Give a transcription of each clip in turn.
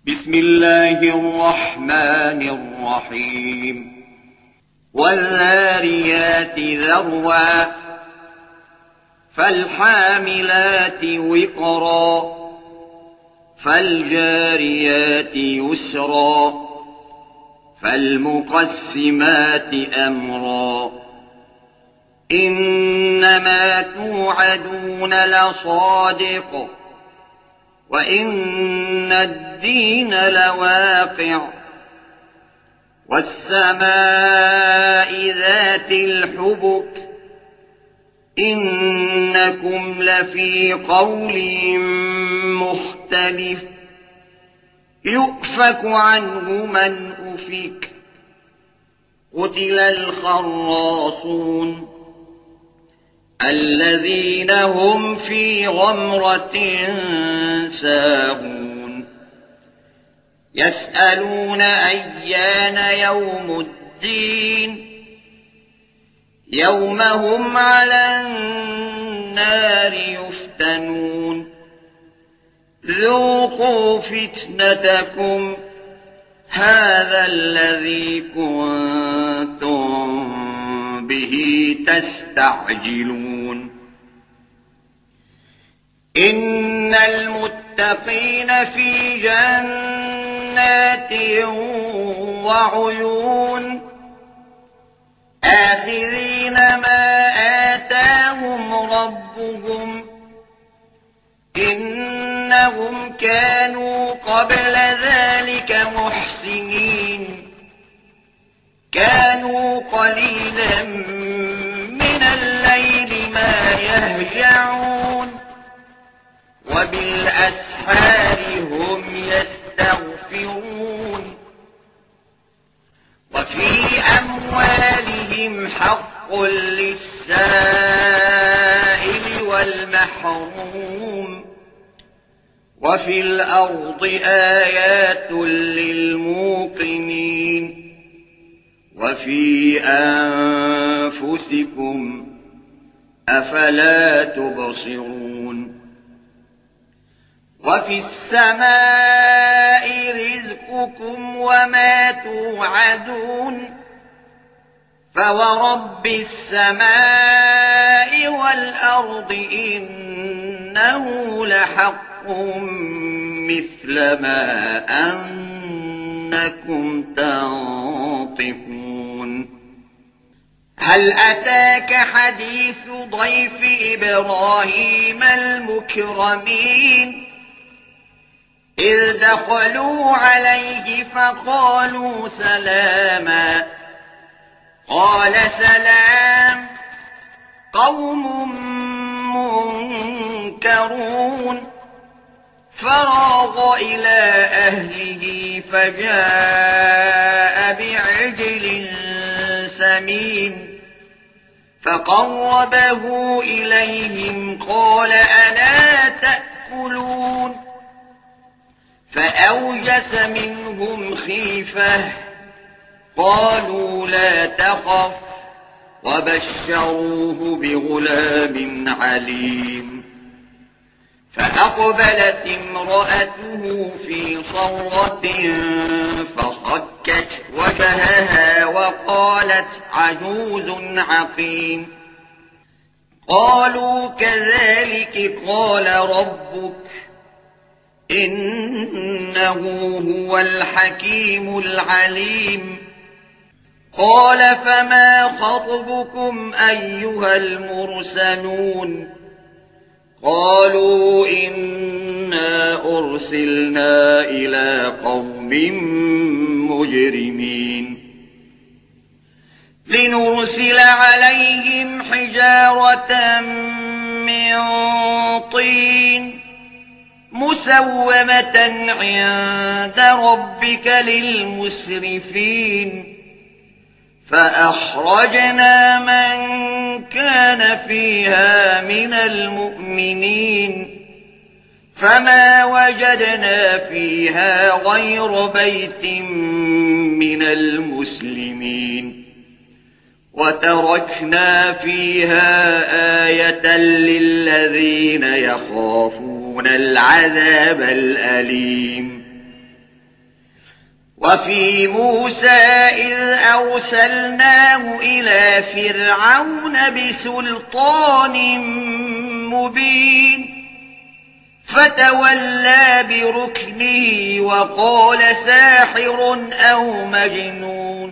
بسم الله الرحمن الرحيم والذاريات ذروا فالحاملات وقرا فالجاريات يسرا فالمقسمات أمرا إنما توعدون لصادق وإن الدين لواقع والسماء ذات الحبك إنكم لفي قول مختلف يؤفك عنه من أفك قتل الخراصون الذين هم في غمرة ساهون يسألون أيان يوم الدين يوم هم على النار يفتنون ذوقوا فتنتكم هذا الذي كنتم به تستعجلون إن المتقين في جنات وعيون آخذين ما آتاهم ربهم إنهم كانوا قبل ذلك محسنين كانوا قليلا من الليل ما يهجعون وبالأسحار هم يستغفرون وفي أموالهم حق للسائل والمحروم وفي الأرض آيات للموقنين وفي أنفسكم أفلا تبصرون وفي السماء رزقكم وما توعدون فورب السماء والأرض إنه لحق مثل ما أنكم تنطقون هل أتاك حديث ضيف إبراهيم المكرمين إذ دخلوا عليه فقالوا سلاما قال سلام قوم منكرون فراغ إلى أهله فجاء بعجل سمين فقربه إليهم قال ألا تأكلون فأوجس منهم خيفة قالوا لا تخف وبشروه بغلام عليم فأقبلت امرأته في صرة فصكت وجهها وقالت عجوز عقيم قالوا كذلك قال ربك إنه هو الحكيم العليم قال فما خطبكم أيها المرسلون قالوا إنا أرسلنا إلى قوم مجرمين لنرسل عليهم حجارة من طين مسومة عند ربك للمسرفين فأخرجنا من كان فيها من المؤمنين فما وجدنا فيها غير بيت من المسلمين وتركنا فيها آية للذين يخافون العذاب الأليم وفي موسى إذ أرسلناه إلى فرعون بسلطان مبين فتولى بركنه وقال ساحر أو مجنون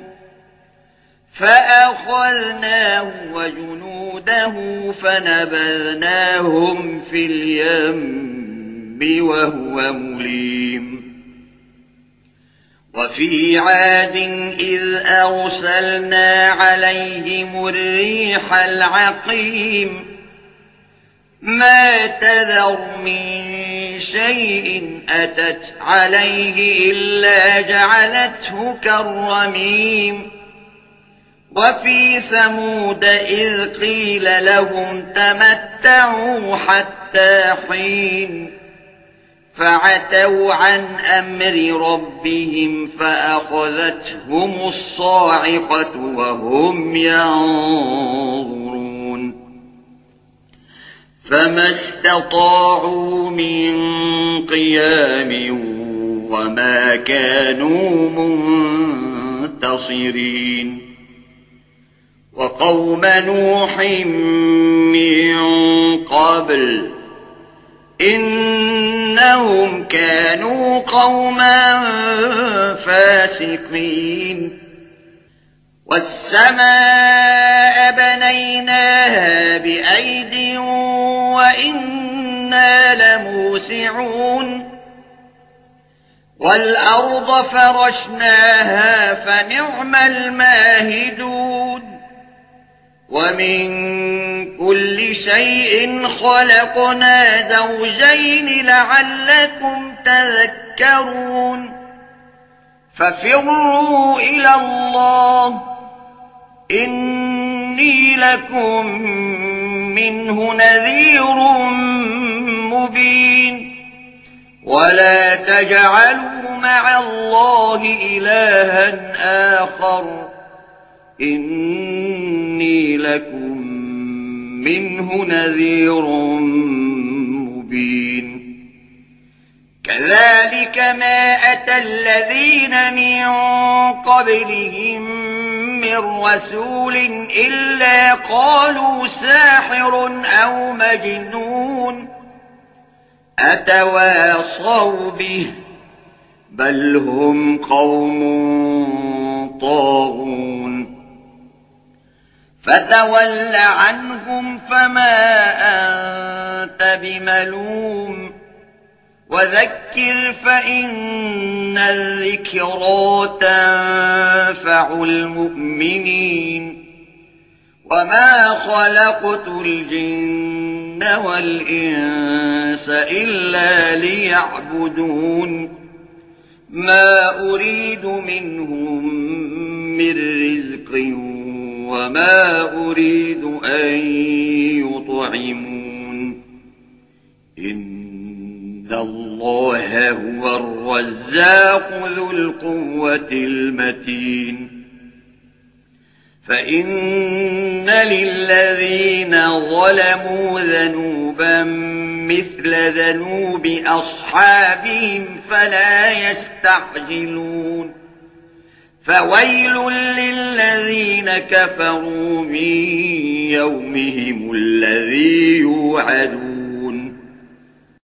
فأخذناه وجنوده فنبذناهم في اليم وهو مليم وفي عاد إذ أرسلنا عليهم الريح العقيم ما تذر من شيء أتت عليه إلا جعلته كالرميم وفي ثمود إذ قيل لهم تمتعوا حتى حين فعتوا عن أمر ربهم فأخذتهم الصاعقة وهم ينظرون فما استطاعوا من قيام وما كانوا منتصرين وقوم نوح من قبل إنهم كانوا قوما فاسقين والسماء بنيناها بأيد وإنا لموسعون والأرض فرشناها فنعم الماهدون ومن كل شيء خلقنا زوجين لعلكم تذكرون ففروا إلى الله إني لكم منه نذير مبين ولا تجعلوا مع الله إلها آخر إني لكم منه نذير مبين كذلك ما أتى الذين من قبلهم من رسول إلا قالوا ساحر أو مجنون أتواصوا به بل هم قوم طاغون فتول عنهم فما أنت بملوم وذكر فإن الذكرى تنفع المؤمنين وما خلقت الجن والإنس إلا ليعبدون ما أريد منهم من رزق وما أريد أن يطعمون إن الله هو الرزاق ذو القوة المتين فإن للذين ظلموا ذنوبا مثل ذنوب أصحابهم فلا يستعجلون فويل للذين كفروا من يومهم الذي يوعدون